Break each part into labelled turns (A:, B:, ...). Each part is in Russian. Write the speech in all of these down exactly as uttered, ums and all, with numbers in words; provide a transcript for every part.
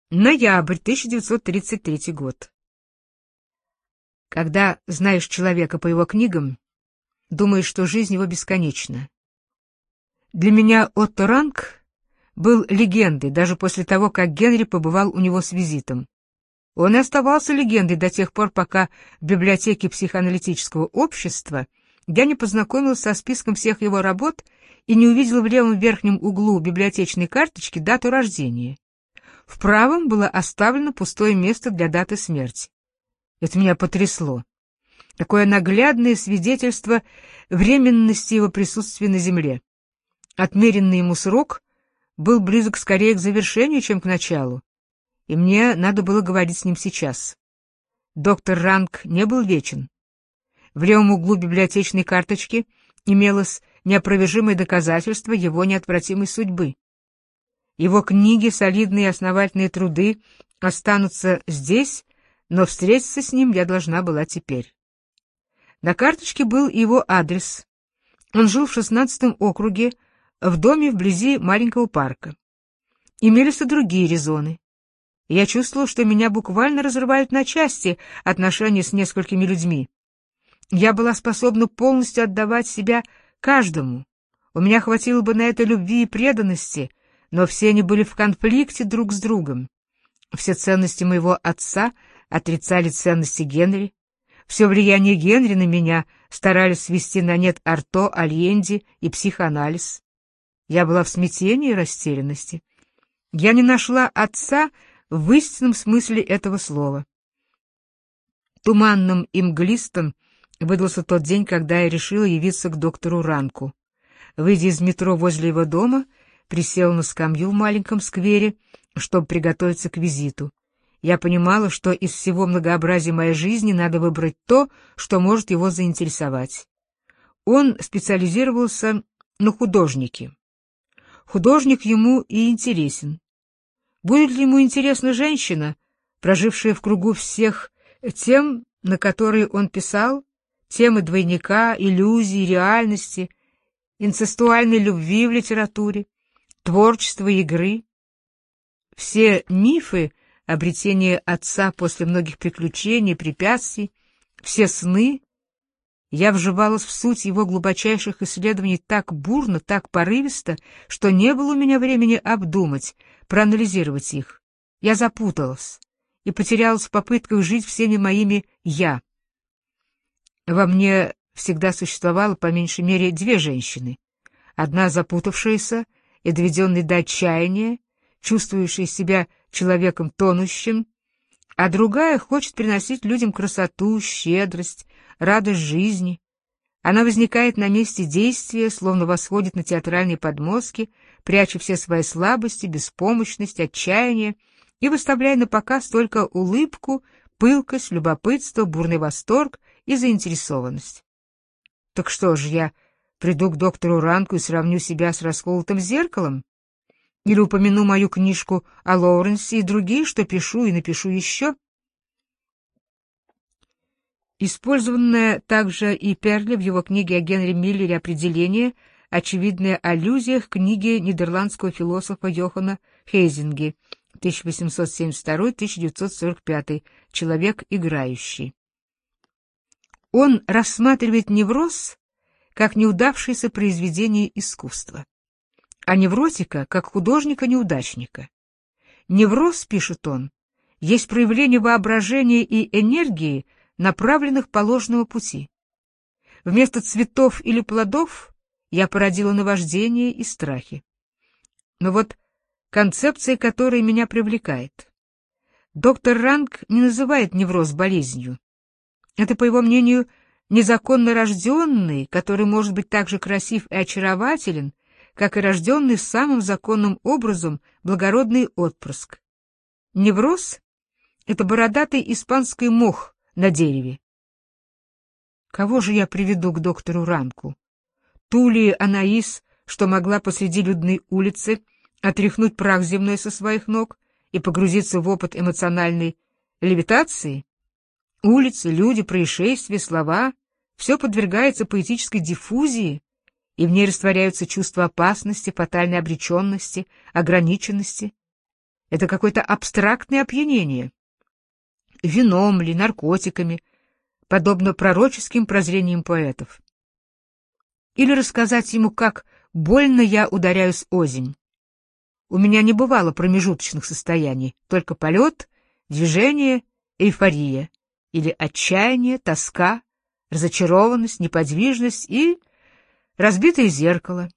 A: Ноябрь тысяча девятьсот тридцать третий год. Когда знаешь человека по его книгам, думаешь, что жизнь его бесконечна. Для меня Отто Ранг был легендой даже после того, как Генри побывал у него с визитом. Он и оставался легендой до тех пор, пока в библиотеке психоаналитического общества я не познакомился со списком всех его работ и не увидел в левом верхнем углу библиотечной карточки дату рождения. В правом было оставлено пустое место для даты смерти. Это меня потрясло. Такое наглядное свидетельство временности его присутствия на земле. Отмеренный ему срок был близок скорее к завершению, чем к началу, и мне надо было говорить с ним сейчас. Доктор Ранг не был вечен. В левом углу библиотечной карточки имелось неопровержимое доказательство его неотвратимой судьбы. Его книги, солидные и основательные труды останутся здесь, но встретиться с ним я должна была теперь. На карточке был его адрес. Он жил в шестнадцатом округе, в доме вблизи маленького парка. Имелись и другие резоны. Я чувствовала, что меня буквально разрывают на части отношения с несколькими людьми. Я была способна полностью отдавать себя каждому. У меня хватило бы на это любви и преданности, но все они были в конфликте друг с другом. Все ценности моего отца отрицали ценности Генри. Все влияние Генри на меня старались свести на нет Арто, Альенди и психоанализ. Я была в смятении и растерянности. Я не нашла отца в истинном смысле этого слова. Туманным и мглистым выдался тот день, когда я решила явиться к доктору Ранку. Выйдя из метро возле его дома, присела на скамью в маленьком сквере, чтобы приготовиться к визиту. Я понимала, что из всего многообразия моей жизни надо выбрать то, что может его заинтересовать. Он специализировался на художнике. Художник ему и интересен. Будет ли ему интересна женщина, прожившая в кругу всех тем, на которые он писал, темы двойника, иллюзий, реальности, инцестуальной любви в литературе, творчества, игры? Все мифы обретения отца после многих приключений, препятствий, все сны, я вживалась в суть его глубочайших исследований так бурно, так порывисто, что не было у меня времени обдумать, проанализировать их. Я запуталась и потерялась в попытках жить всеми моими «я». Во мне всегда существовало по меньшей мере две женщины. Одна запутавшаяся и доведенная до отчаяния, чувствующая себя человеком тонущим, а другая хочет приносить людям красоту, щедрость, радость жизни. Она возникает на месте действия, словно восходит на театральной подмостке, пряча все свои слабости, беспомощность, отчаяние и выставляя на показ только улыбку, пылкость, любопытство, бурный восторг и заинтересованность. Так что же, я приду к доктору Ранку и сравню себя с расколотым зеркалом? Или упомяну мою книжку о Лоуренсе и другие, что пишу и напишу еще? Использованное также и Перли в его книге о Генри Миллере определение, очевидная аллюзия к книге нидерландского философа Йохана Хейзинге тысяча восемьсот семьдесят второй — тысяча девятьсот сорок пятый, «Человек играющий». Он рассматривает невроз как неудавшееся произведение искусства, а невротика как художника-неудачника. Невроз, пишет он, есть проявление воображения и энергии, направленных по ложному пути. Вместо цветов или плодов я породила наваждение и страхи. Но вот концепция, которая меня привлекает. Доктор Ранг не называет невроз болезнью. Это, по его мнению, незаконно рожденный, который может быть так же красив и очарователен, как и рожденный самым законным образом благородный отпрыск. Невроз — это бородатый испанский мох на дереве. Кого же я приведу к доктору Ранку? Ту ли Анаис, что могла посреди людной улицы отряхнуть прах земной со своих ног и погрузиться в опыт эмоциональной левитации? Улицы, люди, происшествия, слова — все подвергается поэтической диффузии, и в ней растворяются чувства опасности, фатальной обреченности, ограниченности. Это какое-то абстрактное опьянение. Вином ли, наркотиками, подобно пророческим прозрениям поэтов. Или рассказать ему, как больно я ударяюсь озимь. У меня не бывало промежуточных состояний, только полет, движение, эйфория, или отчаяние, тоска, разочарованность, неподвижность и разбитое зеркало.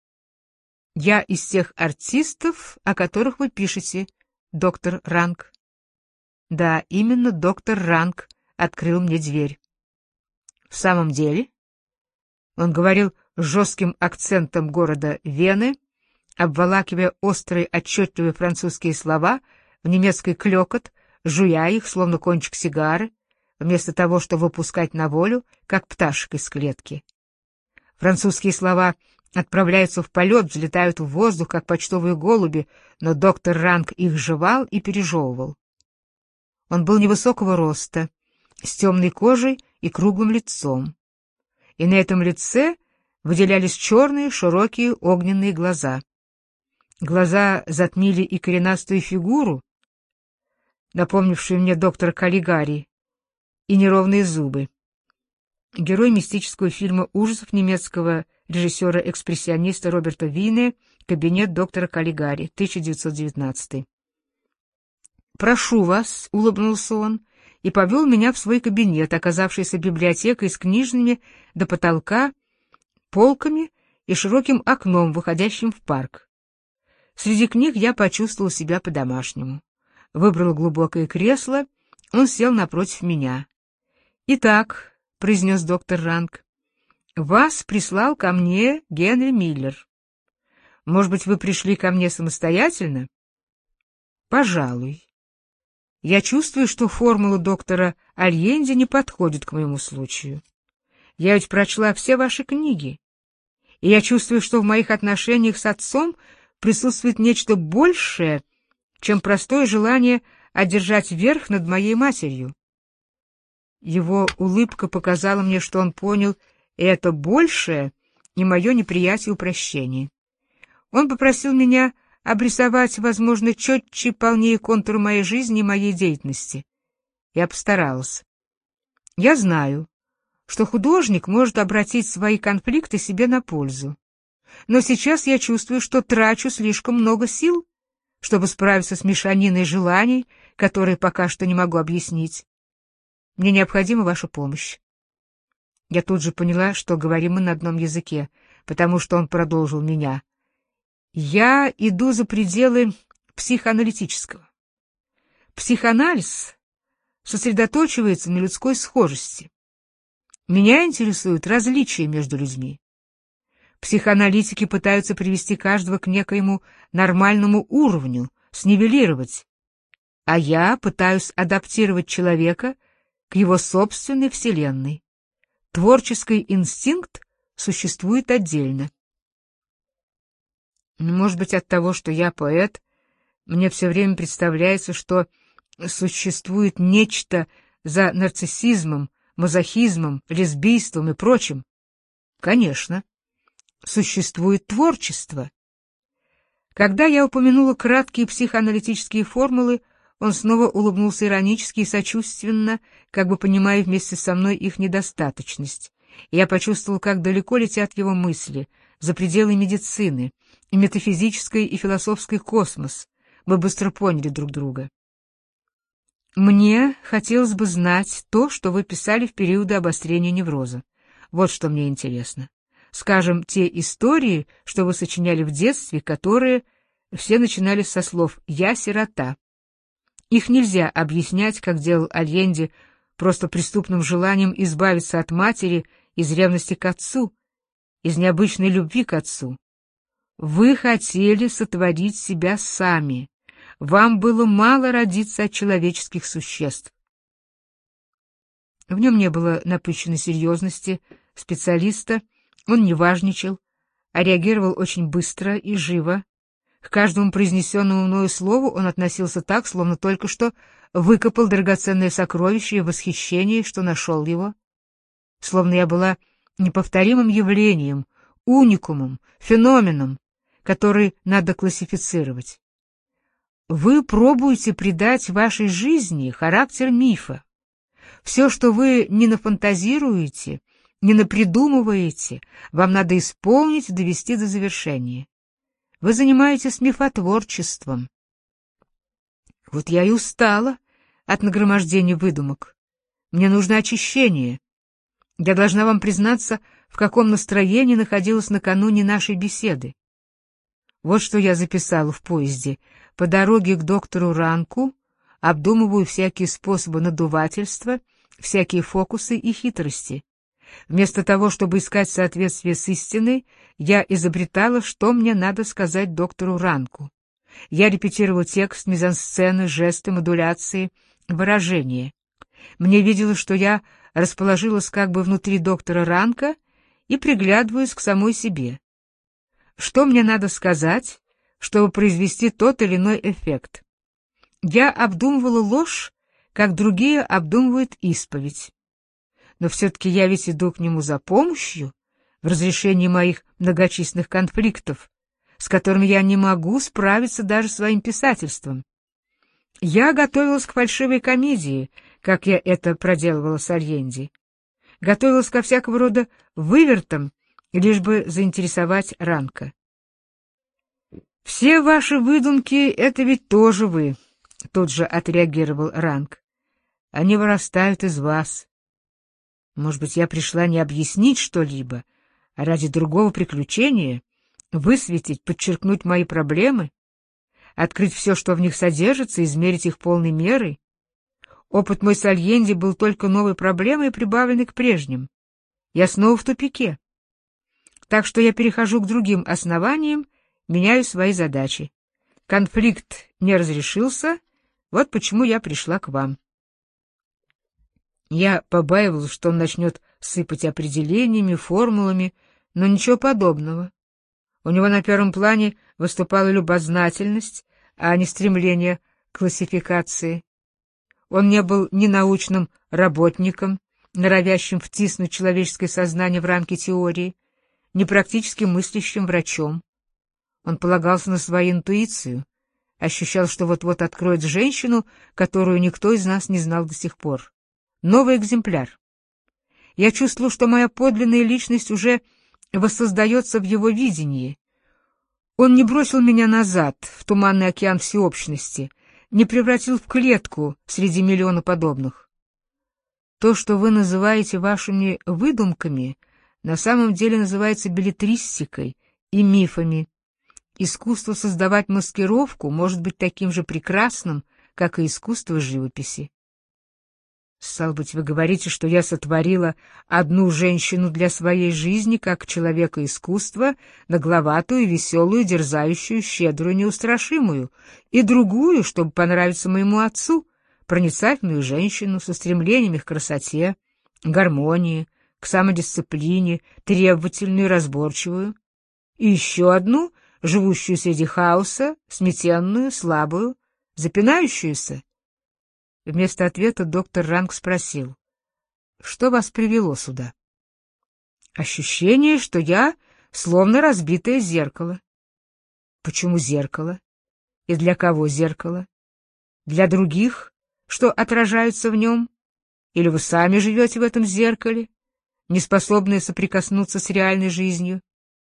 A: Я из тех артистов, о которых вы пишете, доктор Ранг. Да, именно доктор Ранг открыл мне дверь. В самом деле, он говорил с жестким акцентом города Вены, обволакивая острые отчетливые французские слова в немецкий клёкот, жуя их, словно кончик сигары, вместо того, чтобы выпускать на волю, как пташек из клетки. Французские слова отправляются в полет, взлетают в воздух, как почтовые голуби, но доктор Ранг их жевал и пережевывал. Он был невысокого роста, с темной кожей и круглым лицом. И на этом лице выделялись черные, широкие, огненные глаза. Глаза затмили и коренастую фигуру, напомнившую мне доктора Каллигари, и неровные зубы. Герой мистического фильма ужасов немецкого режиссера-экспрессиониста Роберта Вийне «Кабинет доктора Каллигари», тысяча девятьсот девятнадцатый. «Прошу вас», — улыбнулся он, и повел меня в свой кабинет, оказавшийся библиотекой с книжными до потолка, полками и широким окном, выходящим в парк. Среди книг я почувствовал себя по-домашнему. Выбрал глубокое кресло, он сел напротив меня. «Итак», — произнес доктор Ранг, — «вас прислал ко мне Генри Миллер. Может быть, вы пришли ко мне самостоятельно?» «Пожалуй. Я чувствую, что формула доктора Альенди не подходит к моему случаю. Я ведь прочла все ваши книги, и я чувствую, что в моих отношениях с отцом присутствует нечто большее, чем простое желание одержать верх над моей матерью». Его улыбка показала мне, что он понял это большее и мое неприятие упрощений. Он попросил меня обрисовать, возможно, четче и полнее контур моей жизни и моей деятельности. Я постаралась. Я знаю, что художник может обратить свои конфликты себе на пользу. Но сейчас я чувствую, что трачу слишком много сил, чтобы справиться с мешаниной желаний, которые пока что не могу объяснить. Мне необходима ваша помощь. Я тут же поняла, что говорим мы на одном языке, потому что он продолжил меня. Я иду за пределы психоаналитического. Психоанализ сосредоточивается на людской схожести. Меня интересуют различия между людьми. Психоаналитики пытаются привести каждого к некоему нормальному уровню, снивелировать, а я пытаюсь адаптировать человека к его собственной вселенной. Творческий инстинкт существует отдельно. Может быть, от того, что я поэт, мне все время представляется, что существует нечто за нарциссизмом, мазохизмом, лесбийством и прочим. Конечно, существует творчество. Когда я упомянула краткие психоаналитические формулы, он снова улыбнулся иронически и сочувственно, как бы понимая вместе со мной их недостаточность. И я почувствовал, как далеко летят его мысли, за пределы медицины, и метафизический и философский космос. Мы быстро поняли друг друга. Мне хотелось бы знать то, что вы писали в периоды обострения невроза. Вот что мне интересно. Скажем, те истории, что вы сочиняли в детстве, которые все начинались со слов «я сирота». Их нельзя объяснять, как делал Альенди, просто преступным желанием избавиться от матери из ревности к отцу, из необычной любви к отцу. Вы хотели сотворить себя сами. Вам было мало родиться от человеческих существ. В нем не было напыщенной серьезности специалиста, он не важничал, а реагировал очень быстро и живо. К каждому произнесенному мною слову он относился так, словно только что выкопал драгоценное сокровище и в восхищении, что нашел его. Словно я была неповторимым явлением, уникумом, феноменом, который надо классифицировать. Вы пробуете придать вашей жизни характер мифа. Все, что вы не нафантазируете, не напридумываете, вам надо исполнить и довести до завершения. Вы занимаетесь мифотворчеством. Вот я и устала от нагромождения выдумок. Мне нужно очищение. Я должна вам признаться, в каком настроении находилась накануне нашей беседы. Вот что я записала в поезде. По дороге к доктору Ранку обдумываю всякие способы надувательства, всякие фокусы и хитрости. Вместо того, чтобы искать соответствие с истиной, я изобретала, что мне надо сказать доктору Ранку. Я репетировала текст, мизансцены, жесты, модуляции, выражения. Мне виделось, что я расположилась как бы внутри доктора Ранка и приглядываюсь к самой себе. Что мне надо сказать, чтобы произвести тот или иной эффект? Я обдумывала ложь, как другие обдумывают исповедь. Но все-таки я ведь иду к нему за помощью в разрешении моих многочисленных конфликтов, с которыми я не могу справиться даже своим писательством. Я готовилась к фальшивой комедии, как я это проделывала с Альенди. Готовилась ко всякого рода вывертам, лишь бы заинтересовать Ранка. «Все ваши выдумки — это ведь тоже вы», — тут же отреагировал Ранк. «Они вырастают из вас. Может быть, я пришла не объяснить что-либо, а ради другого приключения, высветить, подчеркнуть мои проблемы, открыть все, что в них содержится, измерить их полной мерой. Опыт мой с Альенди был только новой проблемой, прибавленной к прежним. Я снова в тупике. Так что я перехожу к другим основаниям, меняю свои задачи. Конфликт не разрешился, вот почему я пришла к вам». Я побаивалась, что он начнет сыпать определениями, формулами, но ничего подобного. У него на первом плане выступала любознательность, а не стремление к классификации. Он не был ни научным работником, норовящим втиснуть человеческое сознание в рамки теории, ни практически мыслящим врачом. Он полагался на свою интуицию, ощущал, что вот-вот откроет женщину, которую никто из нас не знал до сих пор. Новый экземпляр. Я чувствовал, что моя подлинная личность уже воссоздается в его видении. Он не бросил меня назад, в туманный океан всеобщности, не превратил в клетку среди миллиона подобных. То, что вы называете вашими выдумками, на самом деле называется беллетристикой и мифами. Искусство создавать маскировку может быть таким же прекрасным, как и искусство живописи. Стало быть, вы говорите, что я сотворила одну женщину для своей жизни, как человека искусства, нагловатую, веселую, дерзающую, щедрую, неустрашимую, и другую, чтобы понравиться моему отцу, проницательную женщину со стремлениями к красоте, гармонии, к самодисциплине, требовательную и разборчивую, и еще одну, живущую среди хаоса, сметенную, слабую, запинающуюся. Вместо ответа доктор Ранк спросил: «Что вас привело сюда?» «Ощущение, что я словно разбитое зеркало». «Почему зеркало? И для кого зеркало? Для других, что отражаются в нем? Или вы сами живете в этом зеркале, не способные соприкоснуться с реальной жизнью?»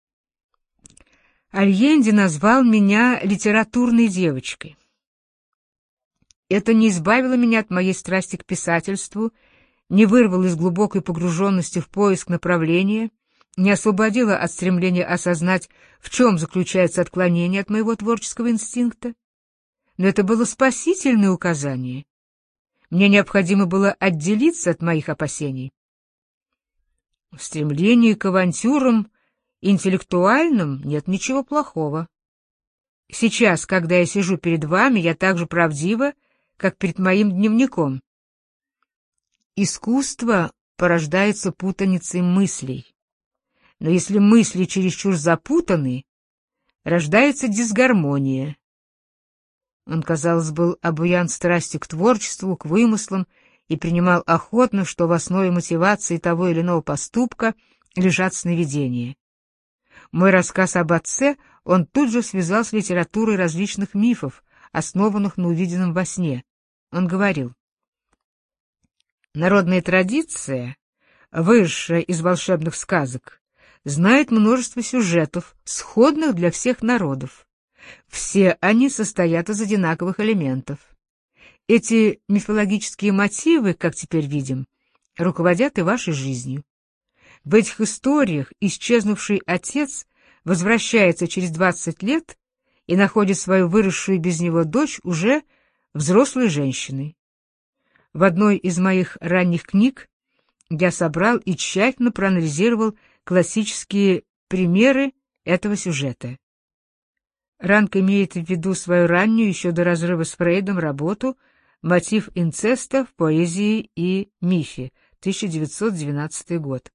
A: Альенди назвал меня литературной девочкой. Это не избавило меня от моей страсти к писательству, не вырвало из глубокой погруженности в поиск направления, не освободило от стремления осознать, в чем заключается отклонение от моего творческого инстинкта. Но это было спасительное указание. Мне необходимо было отделиться от моих опасений. В стремлении к авантюрам интеллектуальным нет ничего плохого. Сейчас, когда я сижу перед вами, я так же правдива, как перед моим дневником. Искусство порождается путаницей мыслей. Но если мысли чересчур запутаны, рождается дисгармония. Он, казалось, был обуян страстью к творчеству, к вымыслам и принимал охотно, что в основе мотивации того или иного поступка лежат сновидения. Мой рассказ об отце он тут же связал с литературой различных мифов, основанных на увиденном во сне. Он говорил: «Народная традиция, выросшая из волшебных сказок, знает множество сюжетов, сходных для всех народов. Все они состоят из одинаковых элементов. Эти мифологические мотивы, как теперь видим, руководят и вашей жизнью. В этих историях исчезнувший отец возвращается через двадцать лет и находит свою выросшую без него дочь уже взрослой женщиной. В одной из моих ранних книг я собрал и тщательно проанализировал классические примеры этого сюжета». Ранк имеет в виду свою раннюю, еще до разрыва с Фрейдом, работу «Мотив инцеста в поэзии и мифе», тысяча девятьсот двенадцатый год.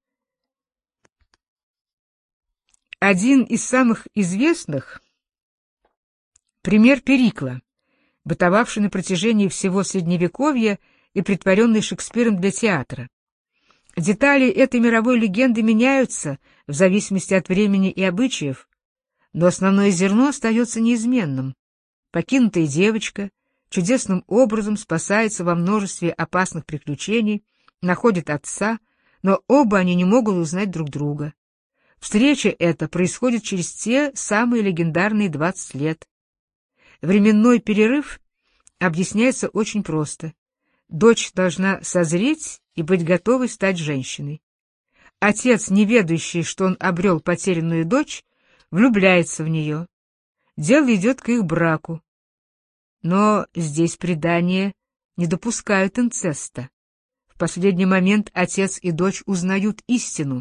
A: Один из самых известных — пример Перикла, бытовавший на протяжении всего Средневековья и претворенный Шекспиром для театра. Детали этой мировой легенды меняются в зависимости от времени и обычаев, но основное зерно остается неизменным. Покинутая девочка чудесным образом спасается во множестве опасных приключений, находит отца, но оба они не могут узнать друг друга. Встреча эта происходит через те самые легендарные двадцать лет. Временной перерыв объясняется очень просто. Дочь должна созреть и быть готовой стать женщиной. Отец, не ведающий, что он обрел потерянную дочь, влюбляется в нее. Дело идет к их браку. Но здесь предания не допускают инцеста. В последний момент отец и дочь узнают истину.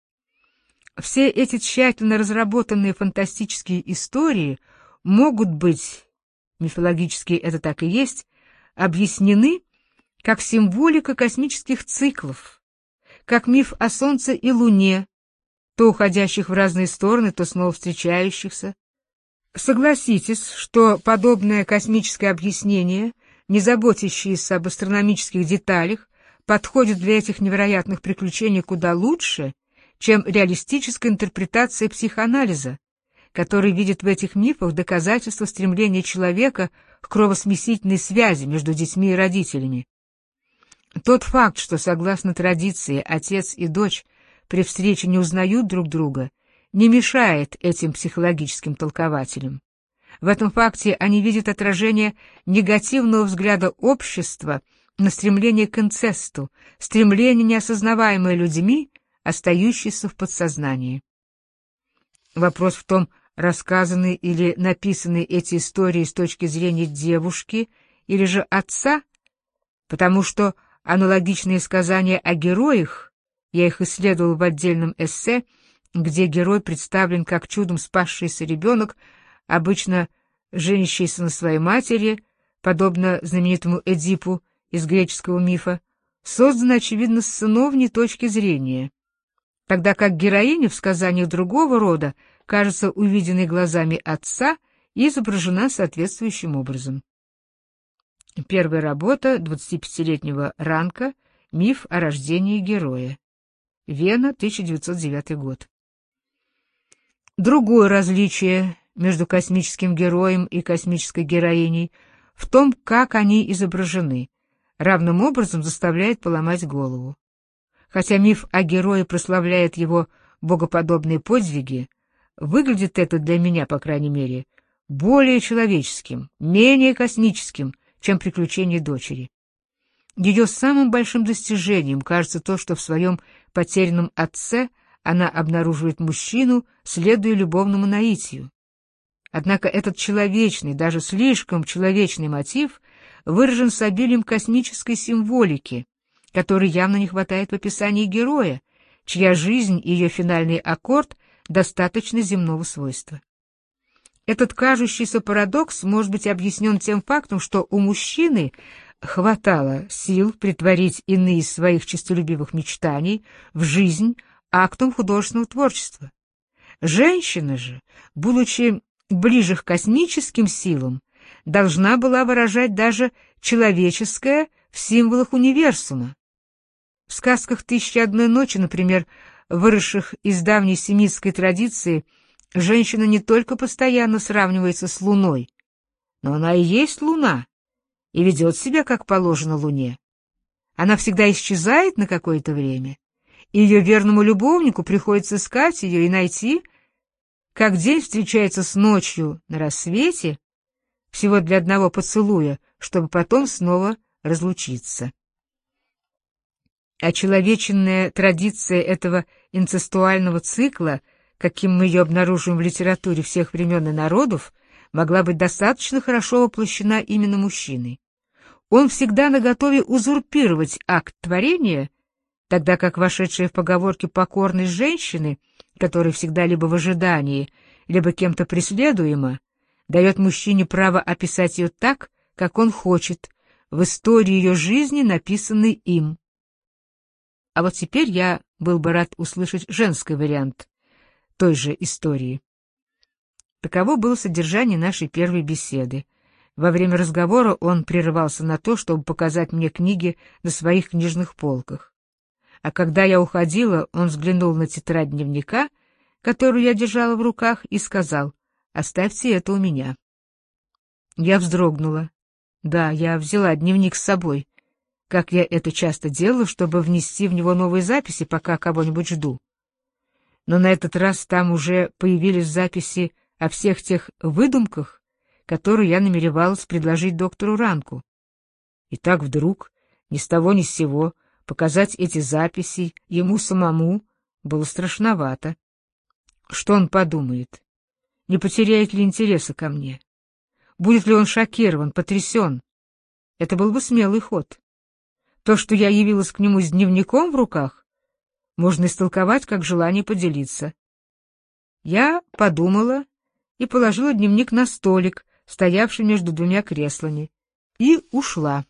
A: Все эти тщательно разработанные фантастические истории могут быть, мифологические это так и есть, объяснены как символика космических циклов, как миф о Солнце и Луне, то уходящих в разные стороны, то снова встречающихся. Согласитесь, что подобное космическое объяснение, не заботящееся об астрономических деталях, подходит для этих невероятных приключений куда лучше, чем реалистическая интерпретация психоанализа, который видит в этих мифах доказательство стремления человека к кровосмесительной связи между детьми и родителями. Тот факт, что, согласно традиции, отец и дочь при встрече не узнают друг друга, не мешает этим психологическим толкователям. В этом факте они видят отражение негативного взгляда общества на стремление к инцесту, стремление, неосознаваемое людьми, остающееся в подсознании. Вопрос в том, рассказаны или написаны эти истории с точки зрения девушки или же отца, потому что аналогичные сказания о героях, я их исследовал в отдельном эссе, где герой представлен как чудом спасшийся ребенок, обычно женящийся на своей матери, подобно знаменитому Эдипу из греческого мифа, созданы, очевидно, с сыновней точки зрения, тогда как героиня в сказаниях другого рода кажется увиденной глазами отца и изображена соответствующим образом. Первая работа двадцатипятилетнего Ранка «Миф о рождении героя». Вена, тысяча девятьсот девятый год. Другое различие между космическим героем и космической героиней в том, как они изображены, равным образом заставляет поломать голову. Хотя миф о герое прославляет его богоподобные подвиги, выглядит это для меня, по крайней мере, более человеческим, менее космическим, чем приключения дочери. Ее самым большим достижением кажется то, что в своем потерянном отце она обнаруживает мужчину, следуя любовному наитию. Однако этот человечный, даже слишком человечный мотив выражен с обилием космической символики, которой явно не хватает в описании героя, чья жизнь и ее финальный аккорд достаточно земного свойства. Этот кажущийся парадокс может быть объяснен тем фактом, что у мужчины хватало сил претворить иные из своих честолюбивых мечтаний в жизнь актом художественного творчества. Женщина же, будучи ближе к космическим силам, должна была выражать даже человеческое в символах универсума. В сказках «Тысячи и одной ночи», например, выросших из давней семитской традиции, женщина не только постоянно сравнивается с Луной, Но она и есть луна, и ведет себя, как положено луне. Она всегда исчезает на какое-то время, и ее верному любовнику приходится искать ее и найти, как день встречается с ночью на рассвете, всего для одного поцелуя, чтобы потом снова разлучиться. Очеловеченная традиция этого инцестуального цикла, каким мы ее обнаруживаем в литературе всех времен и народов, могла быть достаточно хорошо воплощена именно мужчиной. Он всегда наготове узурпировать акт творения, тогда как вошедшая в поговорке покорность женщины, которая всегда либо в ожидании, либо кем-то преследуема, дает мужчине право описать ее так, как он хочет, в истории ее жизни, написанной им. А вот теперь я был бы рад услышать женский вариант той же истории. Таково было содержание нашей первой беседы. Во время разговора он прерывался на то, чтобы показать мне книги на своих книжных полках. А когда я уходила, он взглянул на тетрадь дневника, которую я держала в руках, и сказал: «Оставьте это у меня». Я вздрогнула. Да, я взяла дневник с собой, как я это часто делала, чтобы внести в него новые записи, пока кого-нибудь жду. Но на этот раз там уже появились записи о всех тех выдумках, которые я намеревалась предложить доктору Ранку. И так вдруг, ни с того ни с сего, показать эти записи ему самому было страшновато. Что он подумает? Не потеряет ли интереса ко мне? Будет ли он шокирован, потрясен? Это был бы смелый ход. То, что я явилась к нему с дневником в руках, можно истолковать как желание поделиться. Я подумала и положила дневник на столик, стоявший между двумя креслами, и ушла.